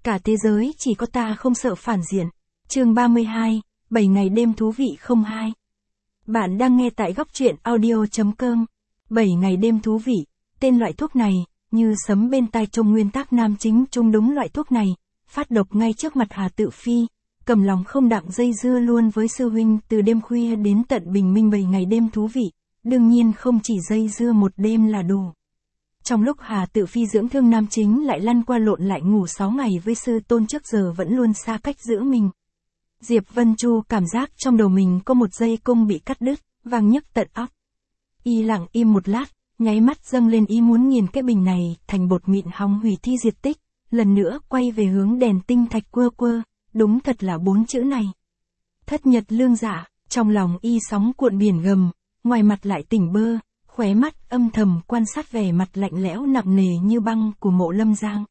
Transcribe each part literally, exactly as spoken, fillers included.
Cả thế giới chỉ có ta không sợ phản diện. Chương ba mươi hai, bảy ngày đêm thú vị không hai. Bạn đang nghe tại góc truyện audio chấm com. bảy ngày đêm thú vị, tên loại thuốc này, như sấm bên tai trong nguyên tắc nam chính chung đúng loại thuốc này, phát độc ngay trước mặt Hà Tự Phi, cầm lòng không đặng dây dưa luôn với sư huynh từ đêm khuya đến tận bình minh. Bảy ngày đêm thú vị, đương nhiên không chỉ dây dưa một đêm là đủ. Trong lúc Hà Tự Phi dưỡng thương nam chính lại lăn qua lộn lại ngủ sáu ngày với sư tôn trước giờ vẫn luôn xa cách giữa mình. Diệp Vân Chu cảm giác trong đầu mình có một dây cung bị cắt đứt, vang nhức tận óc. Y lặng im một lát, nháy mắt dâng lên ý muốn nghiền cái bình này thành bột mịn hòng hủy thi diệt tích, lần nữa quay về hướng đèn tinh thạch quơ quơ, đúng thật là bốn chữ này. Thất nhật lương dạ, trong lòng y sóng cuộn biển gầm, ngoài mặt lại tỉnh bơ, khóe mắt âm thầm quan sát vẻ mặt lạnh lẽo nặng nề như băng của Mộ Lâm Giang.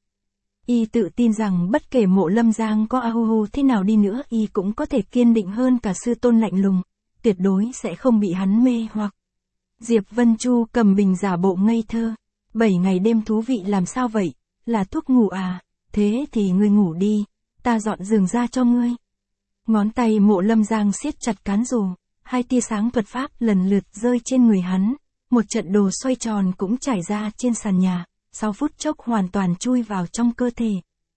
Y tự tin rằng bất kể Mộ Lâm Giang có ahuhu thế nào đi nữa y cũng có thể kiên định hơn cả sư tôn lạnh lùng, tuyệt đối sẽ không bị hắn mê hoặc. Diệp Vân Chu cầm bình giả bộ ngây thơ. Bảy ngày đêm thú vị làm sao vậy? Là thuốc ngủ à? Thế thì ngươi ngủ đi, ta dọn giường ra cho ngươi. Ngón tay Mộ Lâm Giang siết chặt cán dù, hai tia sáng thuật pháp lần lượt rơi trên người hắn, một trận đồ xoay tròn cũng trải ra trên sàn nhà, sau phút chốc hoàn toàn chui vào trong cơ thể.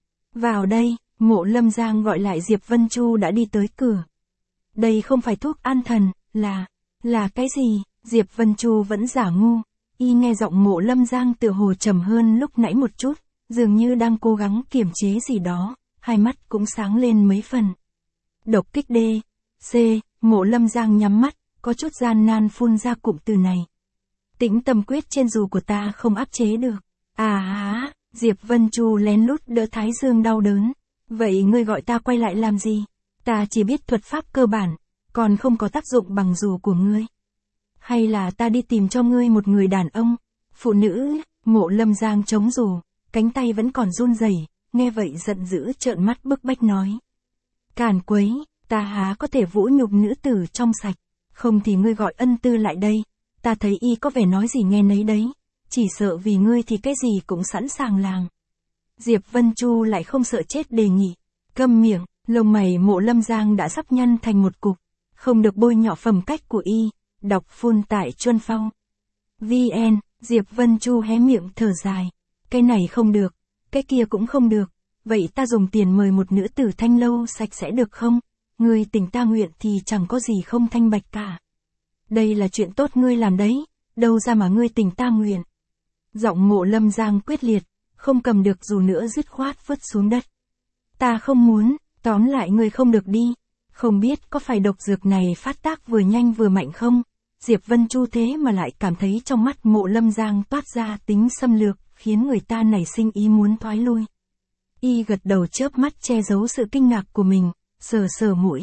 Vào đây, Mộ Lâm Giang gọi lại Diệp Vân Chu đã đi tới cửa. Đây không phải thuốc an thần, là, là cái gì? Diệp Vân Chu vẫn giả ngu, y nghe giọng Mộ Lâm Giang tựa hồ trầm hơn lúc nãy một chút, dường như đang cố gắng kiềm chế gì đó, hai mắt cũng sáng lên mấy phần. Độc kích D, C, Mộ Lâm Giang nhắm mắt, có chút gian nan phun ra cụm từ này. Tĩnh tâm quyết trên dù của ta không áp chế được. À há, Diệp Vân Chu lén lút đỡ thái dương đau đớn. Vậy ngươi gọi ta quay lại làm gì? Ta chỉ biết thuật pháp cơ bản, còn không có tác dụng bằng dù của ngươi. Hay là ta đi tìm cho ngươi một người đàn ông, phụ nữ? Mộ Lâm Giang chống dù, cánh tay vẫn còn run rẩy, nghe vậy giận dữ trợn mắt bức bách nói. Càn quấy, ta há có thể vũ nhục nữ tử trong sạch, không thì ngươi gọi ân tư lại đây, ta thấy y có vẻ nói gì nghe nấy đấy, chỉ sợ vì ngươi thì cái gì cũng sẵn sàng làm. Diệp Vân Chu lại không sợ chết đề nghị, câm miệng, lông mày Mộ Lâm Giang đã sắp nhăn thành một cục, không được bôi nhọ phẩm cách của y, đọc phun tại Chuân Phong. vn, Diệp Vân Chu hé miệng thở dài, cái này không được, cái kia cũng không được, vậy ta dùng tiền mời một nữ tử thanh lâu sạch sẽ được không? Ngươi tình ta nguyện thì chẳng có gì không thanh bạch cả. Đây là chuyện tốt ngươi làm đấy, đâu ra mà ngươi tình ta nguyện. Giọng Mộ Lâm Giang quyết liệt, không cầm được dù nữa dứt khoát vứt xuống đất. Ta không muốn, tóm lại ngươi không được đi, không biết có phải độc dược này phát tác vừa nhanh vừa mạnh không? Diệp Vân Chu thế mà lại cảm thấy trong mắt Mộ Lâm Giang toát ra tính xâm lược, khiến người ta nảy sinh ý muốn thoái lui. Y gật đầu chớp mắt che giấu sự kinh ngạc của mình, sờ sờ mũi.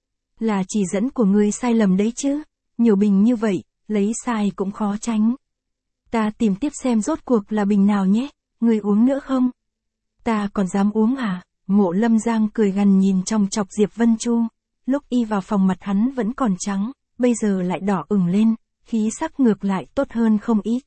Là chỉ dẫn của ngươi sai lầm đấy chứ, nhiều bình như vậy, lấy sai cũng khó tránh. Ta tìm tiếp xem rốt cuộc là bình nào nhé, ngươi uống nữa không? Ta còn dám uống à? Mộ Lâm Giang cười gằn nhìn trong chọc Diệp Vân Chu, lúc y vào phòng mặt hắn vẫn còn trắng, bây giờ lại đỏ ửng lên, khí sắc ngược lại tốt hơn không ít.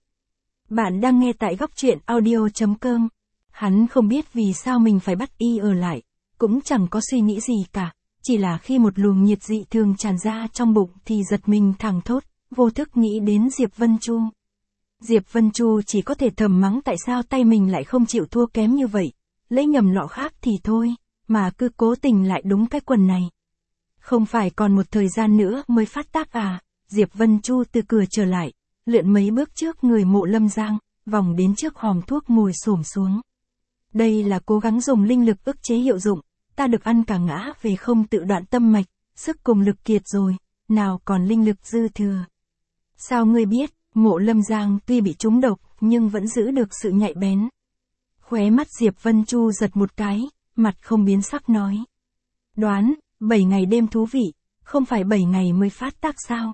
Bạn đang nghe tại góc truyện audio chấm com. Hắn không biết vì sao mình phải bắt y ở lại, cũng chẳng có suy nghĩ gì cả, chỉ là khi một luồng nhiệt dị thường tràn ra trong bụng thì giật mình thẳng thốt, vô thức nghĩ đến Diệp Vân Chu. Diệp Vân Chu chỉ có thể thầm mắng tại sao tay mình lại không chịu thua kém như vậy, lấy nhầm lọ khác thì thôi, mà cứ cố tình lại đúng cái quần này. Không phải còn một thời gian nữa mới phát tác à? Diệp Vân Chu từ cửa trở lại, lượn mấy bước trước người Mộ Lâm Giang, vòng đến trước hòm thuốc ngồi xổm xuống. Đây là cố gắng dùng linh lực ức chế hiệu dụng, ta được ăn cả ngã về không tự đoạn tâm mạch, sức cùng lực kiệt rồi, nào còn linh lực dư thừa. Sao ngươi biết? Mộ Lâm Giang tuy bị trúng độc, nhưng vẫn giữ được sự nhạy bén. Khóe mắt Diệp Vân Chu giật một cái, mặt không biến sắc nói. Đoán, bảy ngày đêm thú vị, không phải bảy ngày mới phát tác sao?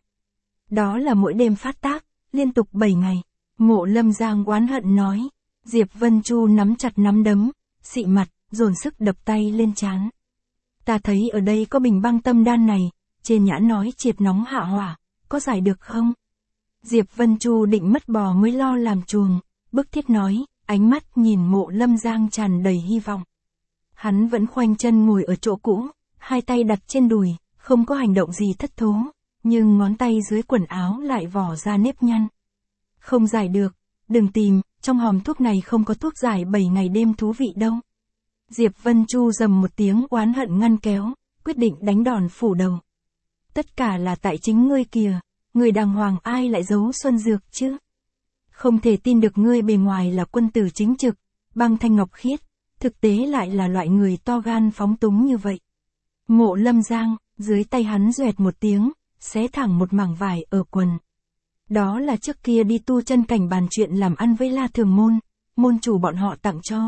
Đó là mỗi đêm phát tác, liên tục bảy ngày. Mộ Lâm Giang oán hận nói. Diệp Vân Chu nắm chặt nắm đấm, xị mặt, dồn sức đập tay lên trán. Ta thấy ở đây có bình băng tâm đan này, trên nhãn nói triệt nóng hạ hỏa, có giải được không? Diệp Vân Chu định mất bò mới lo làm chuồng, bức thiết nói, ánh mắt nhìn Mộ Lâm Giang tràn đầy hy vọng. Hắn vẫn khoanh chân ngồi ở chỗ cũ, hai tay đặt trên đùi, không có hành động gì thất thố, nhưng ngón tay dưới quần áo lại vỏ ra nếp nhăn. Không giải được, đừng tìm, trong hòm thuốc này không có thuốc giải bảy ngày đêm thú vị đâu. Diệp Vân Chu rầm một tiếng oán hận ngăn kéo, quyết định đánh đòn phủ đầu. Tất cả là tại chính ngươi kìa, người đàng hoàng ai lại giấu xuân dược chứ? Không thể tin được ngươi bề ngoài là quân tử chính trực, băng thanh ngọc khiết, thực tế lại là loại người to gan phóng túng như vậy. Mộ Lâm Giang, dưới tay hắn doẹt một tiếng, xé thẳng một mảng vải ở quần. Đó là trước kia đi tu chân cảnh bàn chuyện làm ăn với La Thường Môn, môn chủ bọn họ tặng cho.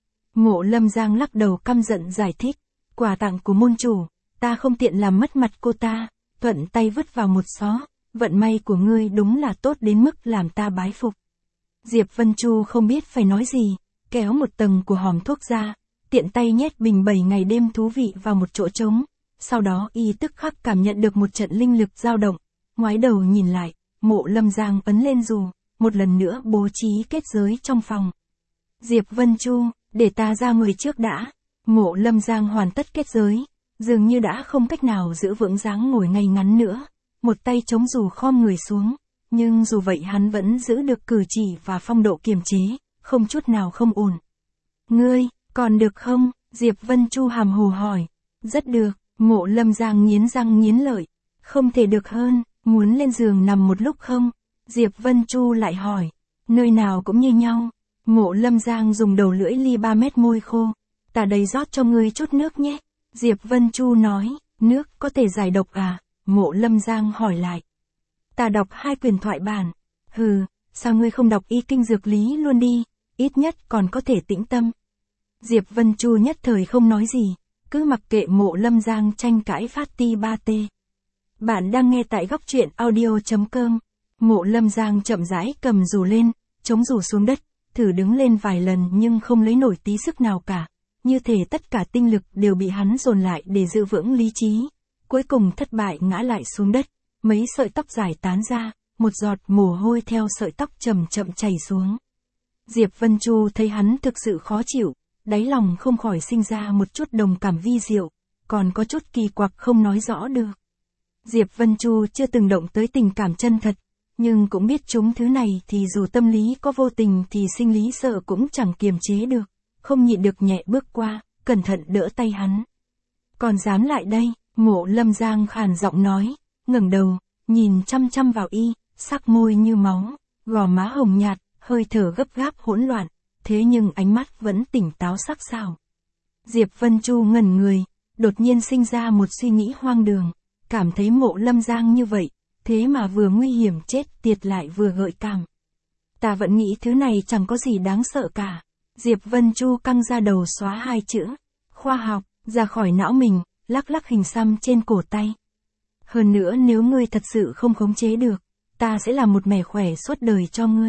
Mộ Lâm Giang lắc đầu căm giận giải thích, quà tặng của môn chủ, ta không tiện làm mất mặt cô ta, thuận tay vứt vào một xó, vận may của ngươi đúng là tốt đến mức làm ta bái phục. Diệp Vân Chu không biết phải nói gì, kéo một tầng của hòm thuốc ra, tiện tay nhét bình bảy ngày đêm thú vị vào một chỗ trống, sau đó y tức khắc cảm nhận được một trận linh lực dao động, ngoái đầu nhìn lại, Mộ Lâm Giang ấn lên dù, một lần nữa bố trí kết giới trong phòng. Diệp Vân Chu, để ta ra người trước đã. Mộ Lâm Giang hoàn tất kết giới, dường như đã không cách nào giữ vững dáng ngồi ngay ngắn nữa, một tay chống dù khom người xuống, nhưng dù vậy hắn vẫn giữ được cử chỉ và phong độ kiềm chế, không chút nào không ổn. Ngươi, còn được không? Diệp Vân Chu hàm hồ hỏi. Rất được, Mộ Lâm Giang nghiến răng nghiến lợi. Không thể được hơn, muốn lên giường nằm một lúc không? Diệp Vân Chu lại hỏi. Nơi nào cũng như nhau. Mộ Lâm Giang dùng đầu lưỡi ly ba mét môi khô. Ta đây rót cho ngươi chút nước nhé. Diệp Vân Chu nói, nước có thể giải độc à? Mộ Lâm Giang hỏi lại. Ta đọc hai quyền thoại bản. Hừ, sao ngươi không đọc y kinh dược lý luôn đi, ít nhất còn có thể tĩnh tâm. Diệp Vân Chu nhất thời không nói gì, cứ mặc kệ Mộ Lâm Giang tranh cãi phát ti ba tê. Bạn đang nghe tại góc truyện audio chấm com. Mộ Lâm Giang chậm rãi cầm dù lên, chống dù xuống đất, thử đứng lên vài lần nhưng không lấy nổi tí sức nào cả. Như thể tất cả tinh lực đều bị hắn dồn lại để giữ vững lý trí. Cuối cùng thất bại ngã lại xuống đất, mấy sợi tóc dài tán ra, một giọt mồ hôi theo sợi tóc chậm chậm chảy xuống. Diệp Vân Chu thấy hắn thực sự khó chịu, đáy lòng không khỏi sinh ra một chút đồng cảm vi diệu, còn có chút kỳ quặc không nói rõ được. Diệp Vân Chu chưa từng động tới tình cảm chân thật, nhưng cũng biết chúng thứ này thì dù tâm lý có vô tình thì sinh lý sợ cũng chẳng kiềm chế được, không nhịn được nhẹ bước qua, cẩn thận đỡ tay hắn. Còn dám lại đây? Mộ Lâm Giang khàn giọng nói, ngẩng đầu, nhìn chăm chăm vào y, sắc môi như máu, gò má hồng nhạt, hơi thở gấp gáp hỗn loạn, thế nhưng ánh mắt vẫn tỉnh táo sắc sảo. Diệp Vân Chu ngẩn người, đột nhiên sinh ra một suy nghĩ hoang đường, cảm thấy Mộ Lâm Giang như vậy, thế mà vừa nguy hiểm chết tiệt lại vừa gợi cảm. Ta vẫn nghĩ thứ này chẳng có gì đáng sợ cả. Diệp Vân Chu căng ra đầu xóa hai chữ, khoa học, ra khỏi não mình, lắc lắc hình xăm trên cổ tay. Hơn nữa nếu ngươi thật sự không khống chế được, ta sẽ làm một mẻ khỏe suốt đời cho ngươi.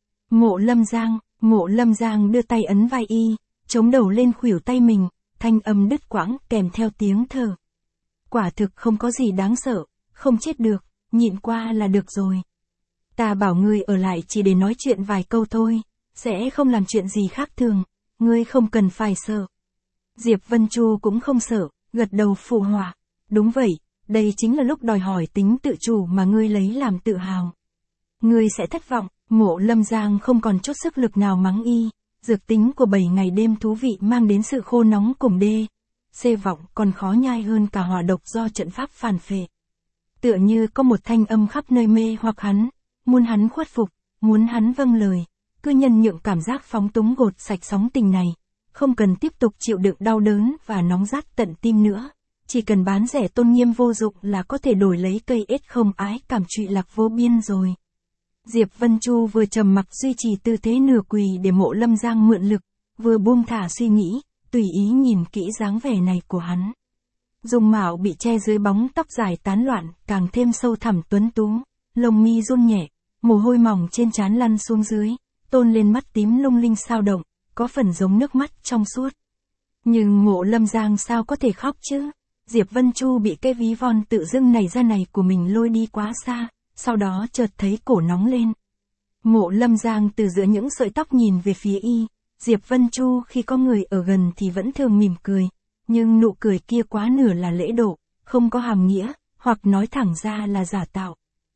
Mộ Lâm Giang, Mộ Lâm Giang đưa tay ấn vai y, chống đầu lên khuỷu tay mình, thanh âm đứt quãng kèm theo tiếng thở. Quả thực không có gì đáng sợ, không chết được, nhịn qua là được rồi. Ta bảo ngươi ở lại chỉ để nói chuyện vài câu thôi, sẽ không làm chuyện gì khác thường, ngươi không cần phải sợ. Diệp Vân Chu cũng không sợ, gật đầu phụ họa. Đúng vậy, đây chính là lúc đòi hỏi tính tự chủ mà ngươi lấy làm tự hào. Ngươi sẽ thất vọng. Mộ Lâm Giang không còn chút sức lực nào mắng y, dược tính của bảy ngày đêm thú vị mang đến sự khô nóng cùng đê. Xê vọng còn khó nhai hơn cả hỏa độc do trận pháp phản phệ. Tựa như có một thanh âm khắp nơi mê hoặc hắn, muốn hắn khuất phục, muốn hắn vâng lời, cứ nhân nhượng cảm giác phóng túng gột sạch sóng tình này, không cần tiếp tục chịu đựng đau đớn và nóng rát tận tim nữa, chỉ cần bán rẻ tôn nghiêm vô dụng là có thể đổi lấy cây ết không ái cảm trụy lạc vô biên rồi. Diệp Vân Chu vừa trầm mặc duy trì tư thế nửa quỳ để Mộ Lâm Giang mượn lực, vừa buông thả suy nghĩ, tùy ý nhìn kỹ dáng vẻ này của hắn. Dung mạo bị che dưới bóng tóc dài tán loạn, càng thêm sâu thẳm tuấn tú, lông mi run nhẹ, mồ hôi mỏng trên trán lăn xuống dưới, tôn lên mắt tím lung linh sao động, có phần giống nước mắt trong suốt. Nhưng Mộ Lâm Giang sao có thể khóc chứ? Diệp Vân Chu bị cái ví von tự dưng này ra này của mình lôi đi quá xa, sau đó chợt thấy cổ nóng lên. Mộ Lâm Giang từ giữa những sợi tóc nhìn về phía y, Diệp Vân Chu khi có người ở gần thì vẫn thường mỉm cười, nhưng nụ cười kia quá nửa là lễ độ, không có hàm nghĩa, hoặc nói thẳng ra là giả tạo.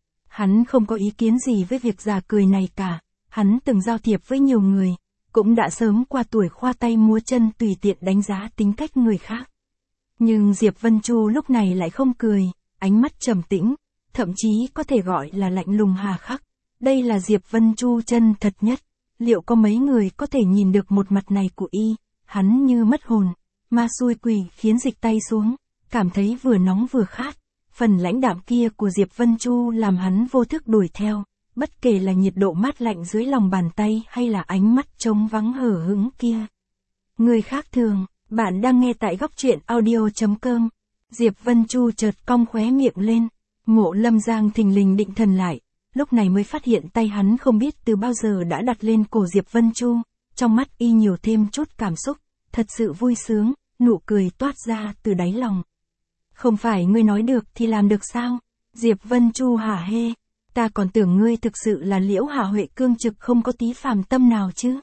Hắn không có ý kiến gì với việc giả cười này cả, hắn từng giao thiệp với nhiều người, cũng đã sớm qua tuổi khoa tay múa chân tùy tiện đánh giá tính cách người khác. Nhưng Diệp Vân Chu lúc này lại không cười, ánh mắt trầm tĩnh, thậm chí có thể gọi là lạnh lùng hà khắc. Đây là Diệp Vân Chu chân thật nhất, liệu có mấy người có thể nhìn được một mặt này của y, hắn như mất hồn, ma xui quỷ khiến dịch tay xuống, cảm thấy vừa nóng vừa khát. Phần lãnh đạm kia của Diệp Vân Chu làm hắn vô thức đuổi theo, bất kể là nhiệt độ mát lạnh dưới lòng bàn tay hay là ánh mắt trống vắng hở hững kia. Người khác thường, bạn đang nghe tại góc truyện audio chấm com. Diệp Vân Chu chợt cong khóe miệng lên, Mộ Lâm Giang thình lình định thần lại, lúc này mới phát hiện tay hắn không biết từ bao giờ đã đặt lên cổ Diệp Vân Chu, trong mắt y nhiều thêm chút cảm xúc, thật sự vui sướng, nụ cười toát ra từ đáy lòng. Không phải ngươi nói được thì làm được sao? Diệp Vân Chu hả hê, ta còn tưởng ngươi thực sự là Liễu Hà Huệ cương trực không có tí phàm tâm nào chứ.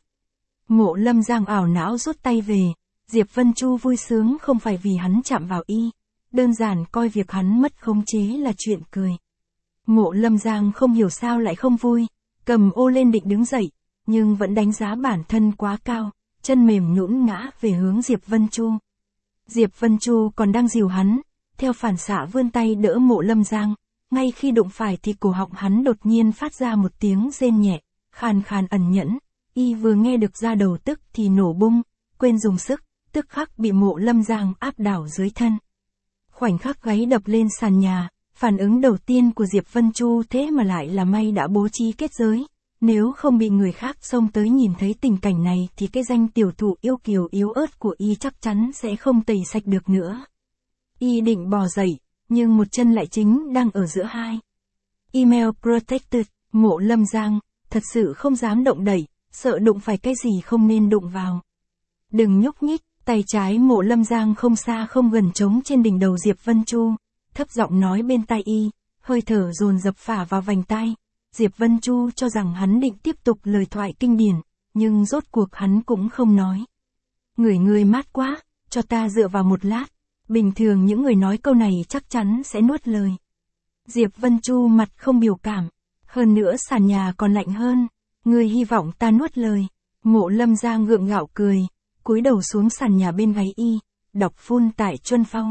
Mộ Lâm Giang ảo não rút tay về, Diệp Vân Chu vui sướng không phải vì hắn chạm vào y, đơn giản coi việc hắn mất khống chế là chuyện cười. Mộ Lâm Giang không hiểu sao lại không vui, cầm ô lên định đứng dậy, nhưng vẫn đánh giá bản thân quá cao, chân mềm nhũn ngã về hướng Diệp Vân Chu. Diệp Vân Chu còn đang dìu hắn, theo phản xạ vươn tay đỡ Mộ Lâm Giang, ngay khi đụng phải thì cổ họng hắn đột nhiên phát ra một tiếng rên nhẹ, khàn khàn ẩn nhẫn, y vừa nghe được ra đầu tức thì nổ bung, quên dùng sức, tức khắc bị Mộ Lâm Giang áp đảo dưới thân. Khoảnh khắc gáy đập lên sàn nhà, phản ứng đầu tiên của Diệp Vân Chu thế mà lại là may đã bố trí kết giới, nếu không bị người khác xông tới nhìn thấy tình cảnh này thì cái danh tiểu thủ yêu kiều yếu ớt của y chắc chắn sẽ không tẩy sạch được nữa. Y định bò dậy, nhưng một chân lại chính đang ở giữa hai. Email protected, Mộ Lâm Giang, thật sự không dám động đẩy, sợ đụng phải cái gì không nên đụng vào. Đừng nhúc nhích, tay trái Mộ Lâm Giang không xa không gần trống trên đỉnh đầu Diệp Vân Chu, thấp giọng nói bên tai y, hơi thở dồn dập phả vào vành tai. Diệp Vân Chu cho rằng hắn định tiếp tục lời thoại kinh điển, nhưng rốt cuộc hắn cũng không nói. Người người mát quá, cho ta dựa vào một lát. Bình thường những người nói câu này chắc chắn sẽ nuốt lời. Diệp Vân Chu mặt không biểu cảm. Hơn nữa sàn nhà còn lạnh hơn. Ngươi hy vọng ta nuốt lời. Mộ Lâm Giang gượng gạo cười, cúi đầu xuống sàn nhà bên gáy y, đọc phun tại Chuân Phong.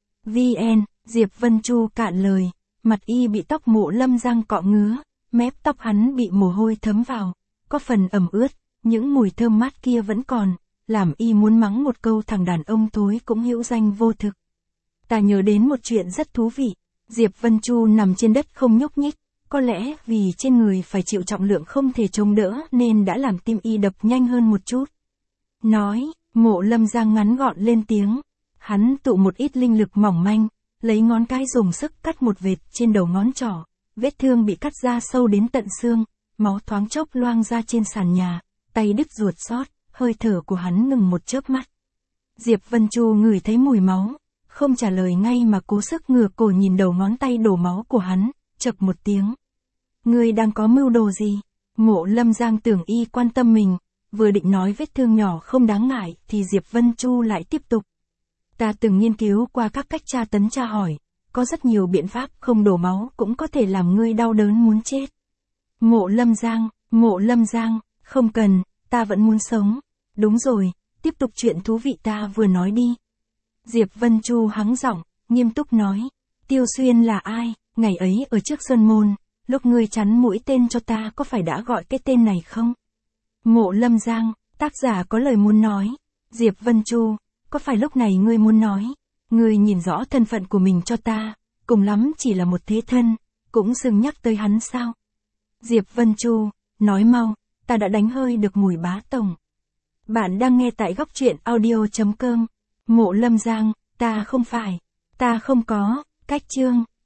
vê en, Diệp Vân Chu cạn lời, mặt y bị tóc Mộ Lâm Giang cọ ngứa, mép tóc hắn bị mồ hôi thấm vào, có phần ẩm ướt, những mùi thơm mát kia vẫn còn, làm y muốn mắng một câu thằng đàn ông thối cũng hữu danh vô thực. Ta nhớ đến một chuyện rất thú vị, Diệp Vân Chu nằm trên đất không nhúc nhích, có lẽ vì trên người phải chịu trọng lượng không thể chống đỡ nên đã làm tim y đập nhanh hơn một chút. Nói, Mộ Lâm Giang ngắn gọn lên tiếng, hắn tụ một ít linh lực mỏng manh, lấy ngón cái dùng sức cắt một vệt trên đầu ngón trỏ, vết thương bị cắt ra sâu đến tận xương, máu thoáng chốc loang ra trên sàn nhà, tay đứt ruột xót, hơi thở của hắn ngừng một chớp mắt. Diệp Vân Chu ngửi thấy mùi máu, không trả lời ngay mà cố sức ngửa cổ nhìn đầu ngón tay đổ máu của hắn, chậc một tiếng. Ngươi đang có mưu đồ gì? Mộ Lâm Giang tưởng y quan tâm mình, vừa định nói vết thương nhỏ không đáng ngại thì Diệp Vân Chu lại tiếp tục. Ta từng nghiên cứu qua các cách tra tấn tra hỏi, có rất nhiều biện pháp không đổ máu cũng có thể làm ngươi đau đớn muốn chết. Mộ Lâm Giang, Mộ Lâm Giang, không cần, ta vẫn muốn sống. Đúng rồi, tiếp tục chuyện thú vị ta vừa nói đi. Diệp Vân Chu hắng giọng, nghiêm túc nói, Tiêu Xuyên là ai, ngày ấy ở trước Sơn Môn, lúc ngươi chắn mũi tên cho ta có phải đã gọi cái tên này không? Mộ Lâm Giang, tác giả có lời muốn nói. Diệp Vân Chu, có phải lúc này ngươi muốn nói, ngươi nhìn rõ thân phận của mình cho ta, cùng lắm chỉ là một thế thân, cũng xưng nhắc tới hắn sao? Diệp Vân Chu, nói mau, ta đã đánh hơi được mùi bá tổng. Bạn đang nghe tại góc truyện audio chấm com. Mộ Lâm Giang, ta không phải, ta không có, cách chương.